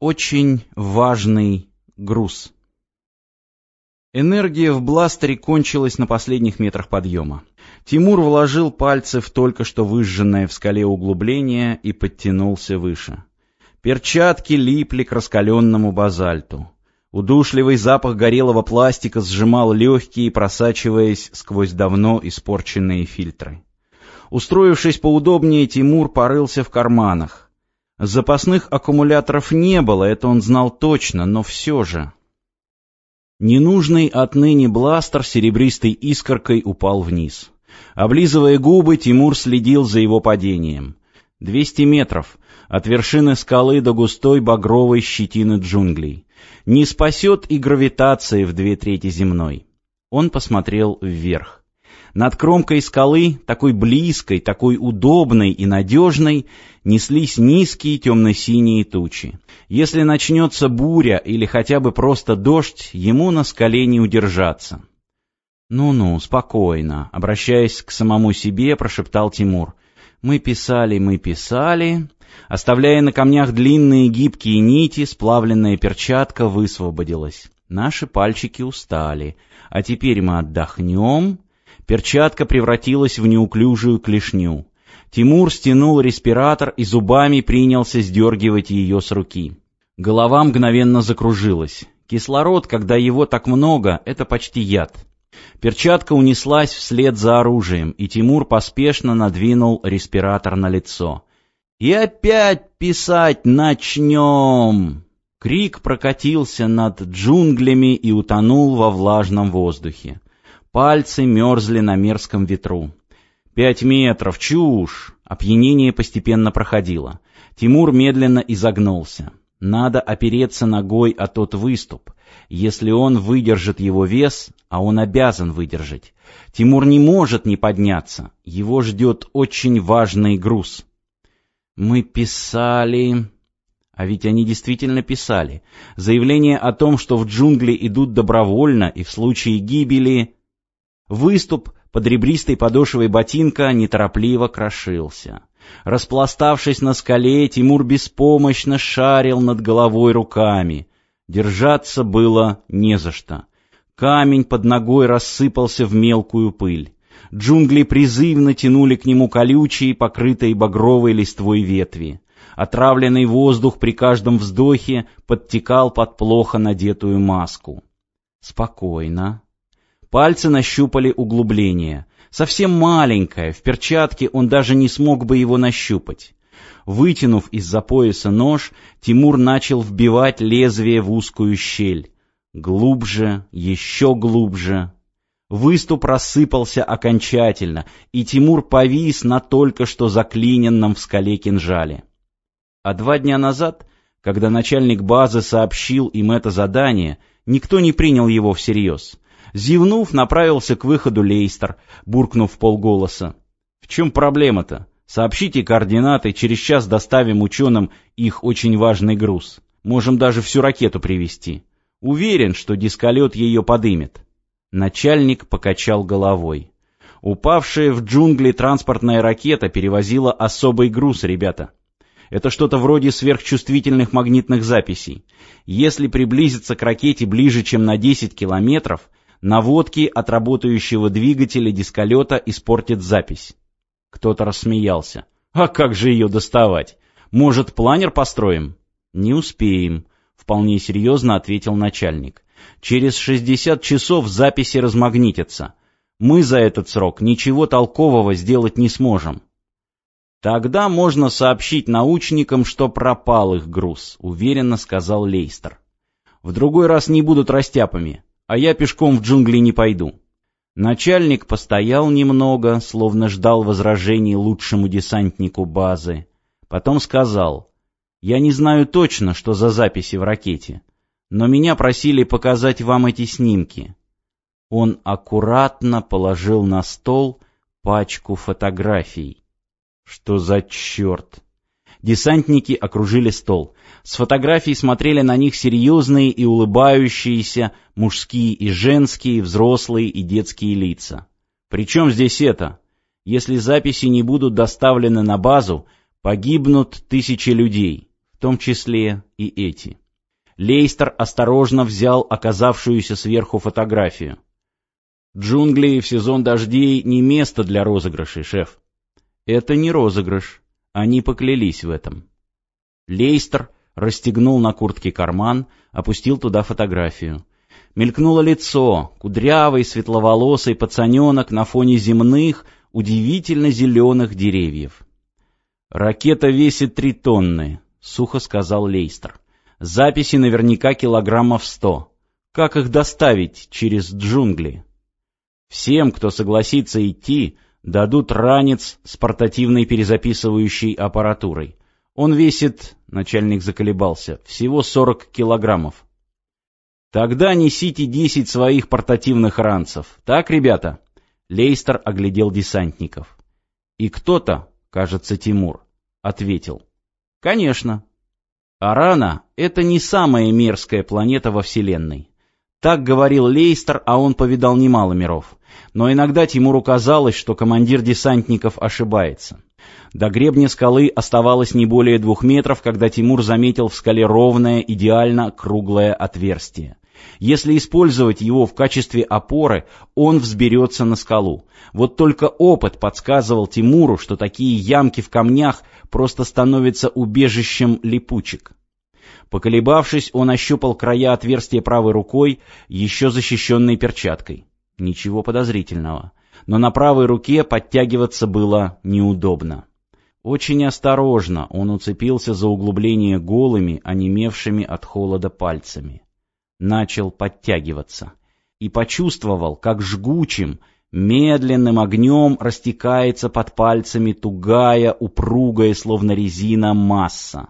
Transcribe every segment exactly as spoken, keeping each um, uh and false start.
Очень важный груз. Энергия в бластере кончилась на последних метрах подъема. Тимур вложил пальцы в только что выжженное в скале углубление и подтянулся выше. Перчатки липли к раскаленному базальту. Удушливый запах горелого пластика сжимал легкие, просачиваясь сквозь давно испорченные фильтры. Устроившись поудобнее, Тимур порылся в карманах. Запасных аккумуляторов не было, это он знал точно, но все же... Ненужный отныне бластер серебристой искоркой упал вниз. Облизывая губы, Тимур следил за его падением. Двести метров, от вершины скалы до густой багровой щетины джунглей. Не спасет и гравитация в две трети земной. Он посмотрел вверх. Над кромкой скалы, такой близкой, такой удобной и надежной, неслись низкие темно-синие тучи. Если начнется буря или хотя бы просто дождь, ему на скале не удержаться. «Ну-ну, спокойно», — обращаясь к самому себе, прошептал Тимур. «Мы писали, мы писали...» Оставляя на камнях длинные гибкие нити, сплавленная перчатка высвободилась. Наши пальчики устали. А теперь мы отдохнем. Перчатка превратилась в неуклюжую клешню. Тимур стянул респиратор и зубами принялся сдергивать ее с руки. Голова мгновенно закружилась. Кислород, когда его так много, это почти яд. Перчатка унеслась вслед за оружием, и Тимур поспешно надвинул респиратор на лицо. «И опять писать начнем!» Крик прокатился над джунглями и утонул во влажном воздухе. Пальцы мерзли на мерзком ветру. «Пять метров! Чушь!» Опьянение постепенно проходило. Тимур медленно изогнулся. Надо опереться ногой о тот выступ. Если он выдержит его вес, а он обязан выдержать, Тимур не может не подняться. Его ждет очень важный груз. «Мы писали...» А ведь они действительно писали. Заявление о том, что в джунгли идут добровольно и в случае гибели... Выступ под ребристой подошвой ботинка неторопливо крошился. Распластавшись на скале, Тимур беспомощно шарил над головой руками. Держаться было не за что. Камень под ногой рассыпался в мелкую пыль. Джунгли призывно тянули к нему колючие, покрытые багровой листвой ветви. Отравленный воздух при каждом вздохе подтекал под плохо надетую маску. Спокойно. Пальцы нащупали углубление. Совсем маленькое, в перчатке он даже не смог бы его нащупать. Вытянув из-за пояса нож, Тимур начал вбивать лезвие в узкую щель. Глубже, еще глубже. Выступ рассыпался окончательно, и Тимур повис на только что заклиненном в скале кинжале. А два дня назад, когда начальник базы сообщил им это задание, никто не принял его всерьез. Зевнув, направился к выходу Лейстер, буркнув вполголоса. «В чем проблема-то? Сообщите координаты, через час доставим ученым их очень важный груз. Можем даже всю ракету привезти. Уверен, что дисколет ее подымет». Начальник покачал головой. «Упавшая в джунгли транспортная ракета перевозила особый груз, ребята. Это что-то вроде сверхчувствительных магнитных записей. Если приблизиться к ракете ближе, чем на десять километров, наводки от работающего двигателя дисколета испортят запись». Кто-то рассмеялся. «А как же ее доставать? Может, планер построим?» «Не успеем», — вполне серьезно ответил начальник. «Через шестьдесят часов записи размагнитятся. Мы за этот срок ничего толкового сделать не сможем». «Тогда можно сообщить научникам, что пропал их груз», — уверенно сказал Лейстер. «В другой раз не будут растяпами, а я пешком в джунгли не пойду». Начальник постоял немного, словно ждал возражений лучшему десантнику базы. Потом сказал: «Я не знаю точно, что за записи в ракете, но меня просили показать вам эти снимки». Он аккуратно положил на стол пачку фотографий. Что за черт? Десантники окружили стол. С фотографий смотрели на них серьезные и улыбающиеся мужские и женские, взрослые и детские лица. «Причем здесь это? Если записи не будут доставлены на базу, погибнут тысячи людей, в том числе и эти. Лейстер осторожно взял оказавшуюся сверху фотографию. «Джунгли в сезон дождей не место для розыгрышей, шеф». «Это не розыгрыш. Они поклялись в этом». Лейстер расстегнул на куртке карман, опустил туда фотографию. Мелькнуло лицо, кудрявый, светловолосый пацаненок на фоне земных, удивительно зеленых деревьев. «Ракета весит три тонны», — сухо сказал Лейстер. «Записи наверняка килограммов сто. Как их доставить через джунгли?» «Всем, кто согласится идти, дадут ранец с портативной перезаписывающей аппаратурой. Он весит, — начальник заколебался, — всего сорок килограммов. Тогда несите десять своих портативных ранцев. Так, ребята?» Лейстер оглядел десантников. И кто-то, кажется, Тимур, ответил: «Конечно». Арана — это не самая мерзкая планета во Вселенной. Так говорил Лейстер, а он повидал немало миров. Но иногда Тимуру казалось, что командир десантников ошибается. До гребня скалы оставалось не более двух метров, когда Тимур заметил в скале ровное, идеально круглое отверстие. Если использовать его в качестве опоры, он взберется на скалу. Вот только опыт подсказывал Тимуру, что такие ямки в камнях просто становятся убежищем липучек. Поколебавшись, он ощупал края отверстия правой рукой, еще защищенной перчаткой. Ничего подозрительного. Но на правой руке подтягиваться было неудобно. Очень осторожно он уцепился за углубление голыми, онемевшими от холода пальцами. Начал подтягиваться. И почувствовал, как жгучим, медленным огнем растекается под пальцами тугая, упругая, словно резина, масса.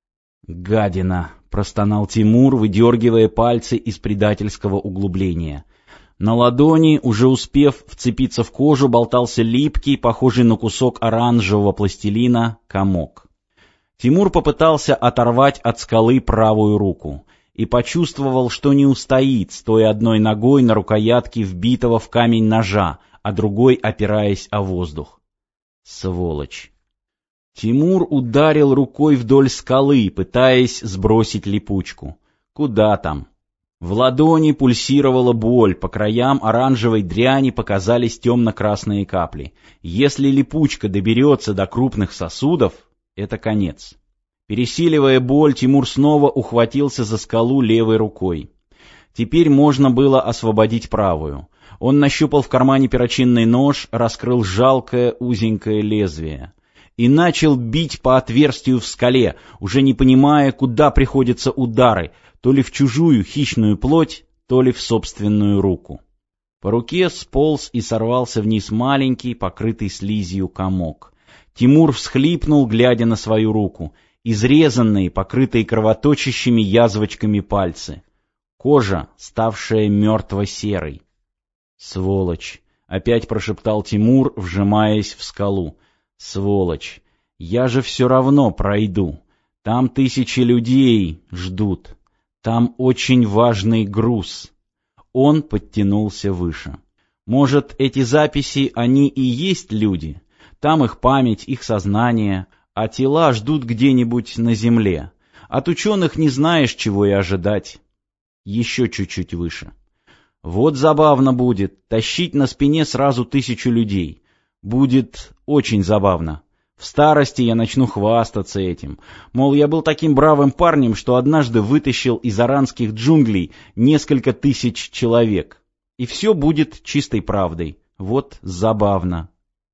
«Гадина!» — простонал Тимур, выдергивая пальцы из предательского углубления. На ладони, уже успев вцепиться в кожу, болтался липкий, похожий на кусок оранжевого пластилина, комок. Тимур попытался оторвать от скалы правую руку и почувствовал, что не устоит, стоя одной ногой на рукоятке вбитого в камень ножа, а другой опираясь о воздух. Сволочь! Тимур ударил рукой вдоль скалы, пытаясь сбросить липучку. Куда там? В ладони пульсировала боль, по краям оранжевой дряни показались темно-красные капли. Если липучка доберется до крупных сосудов, это конец. Пересиливая боль, Тимур снова ухватился за скалу левой рукой. Теперь можно было освободить правую. Он нащупал в кармане перочинный нож, раскрыл жалкое узенькое лезвие и начал бить по отверстию в скале, уже не понимая, куда приходятся удары, то ли в чужую хищную плоть, то ли в собственную руку. По руке сполз и сорвался вниз маленький, покрытый слизью комок. Тимур всхлипнул, глядя на свою руку. Изрезанные, покрытые кровоточащими язвочками пальцы. Кожа, ставшая мертво-серой. «Сволочь!» — опять прошептал Тимур, вжимаясь в скалу. «Сволочь! Я же все равно пройду. Там тысячи людей ждут. Там очень важный груз». Он подтянулся выше. Может, эти записи, они и есть люди? Там их память, их сознание, а тела ждут где-нибудь на земле. От ученых не знаешь, чего и ожидать. Еще чуть-чуть выше. Вот забавно будет тащить на спине сразу тысячу людей. Будет очень забавно. В старости я начну хвастаться этим. Мол, я был таким бравым парнем, что однажды вытащил из аранских джунглей несколько тысяч человек. И все будет чистой правдой. Вот забавно.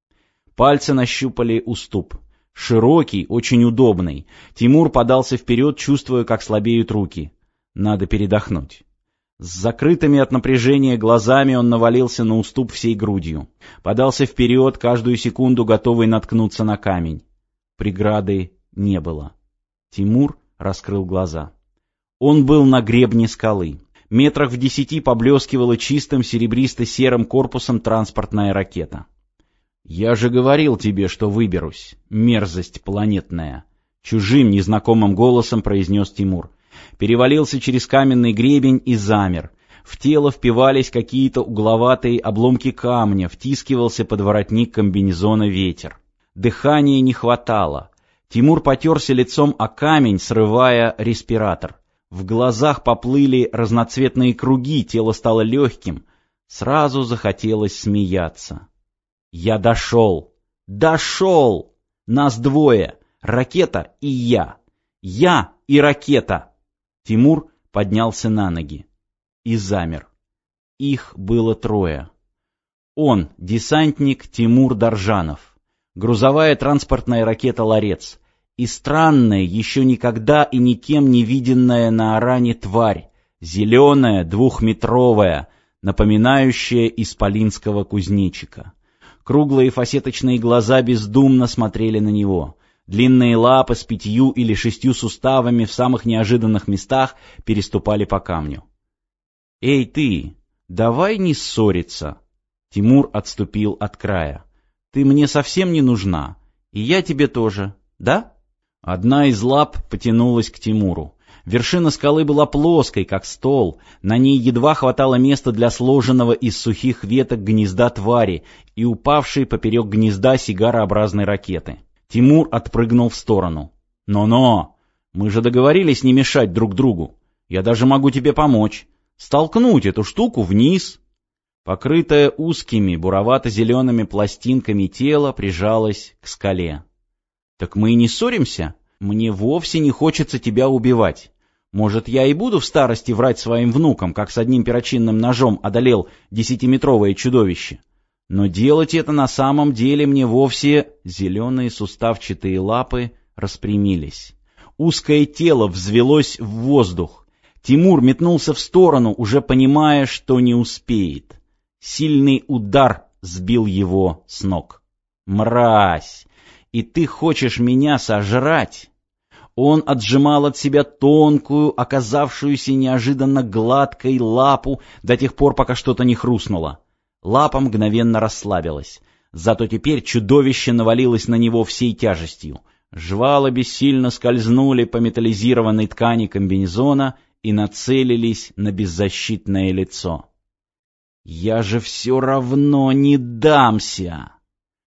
Пальцы нащупали уступ. Широкий, очень удобный. Тимур подался вперед, чувствуя, как слабеют руки. Надо передохнуть. С закрытыми от напряжения глазами он навалился на уступ всей грудью. Подался вперед, каждую секунду готовый наткнуться на камень. Преграды не было. Тимур раскрыл глаза. Он был на гребне скалы. Метрах в десяти поблескивала чистым серебристо-серым корпусом транспортная ракета. «Я же говорил тебе, что выберусь, мерзость планетная!» Чужим, незнакомым голосом произнес Тимур. Перевалился через каменный гребень и замер. В тело впивались какие-то угловатые обломки камня, втискивался под воротник комбинезона ветер. Дыхания не хватало. Тимур потерся лицом о камень, срывая респиратор. В глазах поплыли разноцветные круги, тело стало легким. Сразу захотелось смеяться. «Я дошел! Дошел! Нас двое! Ракета и я! Я и ракета!» Тимур поднялся на ноги и замер. Их было трое. Он, десантник Тимур Доржанов, грузовая транспортная ракета «Ларец» и странная, еще никогда и никем не виденная на Оране тварь, зеленая, двухметровая, напоминающая исполинского кузнечика. Круглые фасеточные глаза бездумно смотрели на него. Длинные лапы с пятью или шестью суставами в самых неожиданных местах переступали по камню. «Эй ты, давай не ссориться!» Тимур отступил от края. «Ты мне совсем не нужна, и я тебе тоже, да?» Одна из лап потянулась к Тимуру. Вершина скалы была плоской, как стол, на ней едва хватало места для сложенного из сухих веток гнезда твари и упавшей поперек гнезда сигарообразной ракеты. Тимур отпрыгнул в сторону. «Но-но! Мы же договорились не мешать друг другу. Я даже могу тебе помочь. Столкнуть эту штуку вниз». Покрытое узкими буровато-зелеными пластинками тело прижалось к скале. «Так мы и не ссоримся? Мне вовсе не хочется тебя убивать. Может, я и буду в старости врать своим внукам, как с одним перочинным ножом одолел десятиметровое чудовище. Но делать это на самом деле мне вовсе...» Зеленые суставчатые лапы распрямились. Узкое тело взвелось в воздух. Тимур метнулся в сторону, уже понимая, что не успеет. Сильный удар сбил его с ног. «Мразь! И ты хочешь меня сожрать?» Он отжимал от себя тонкую, оказавшуюся неожиданно гладкой лапу до тех пор, пока что-то не хрустнуло. Лапа мгновенно расслабилась. Зато теперь чудовище навалилось на него всей тяжестью. Жвала бессильно скользнули по металлизированной ткани комбинезона и нацелились на беззащитное лицо. «Я же все равно не дамся!»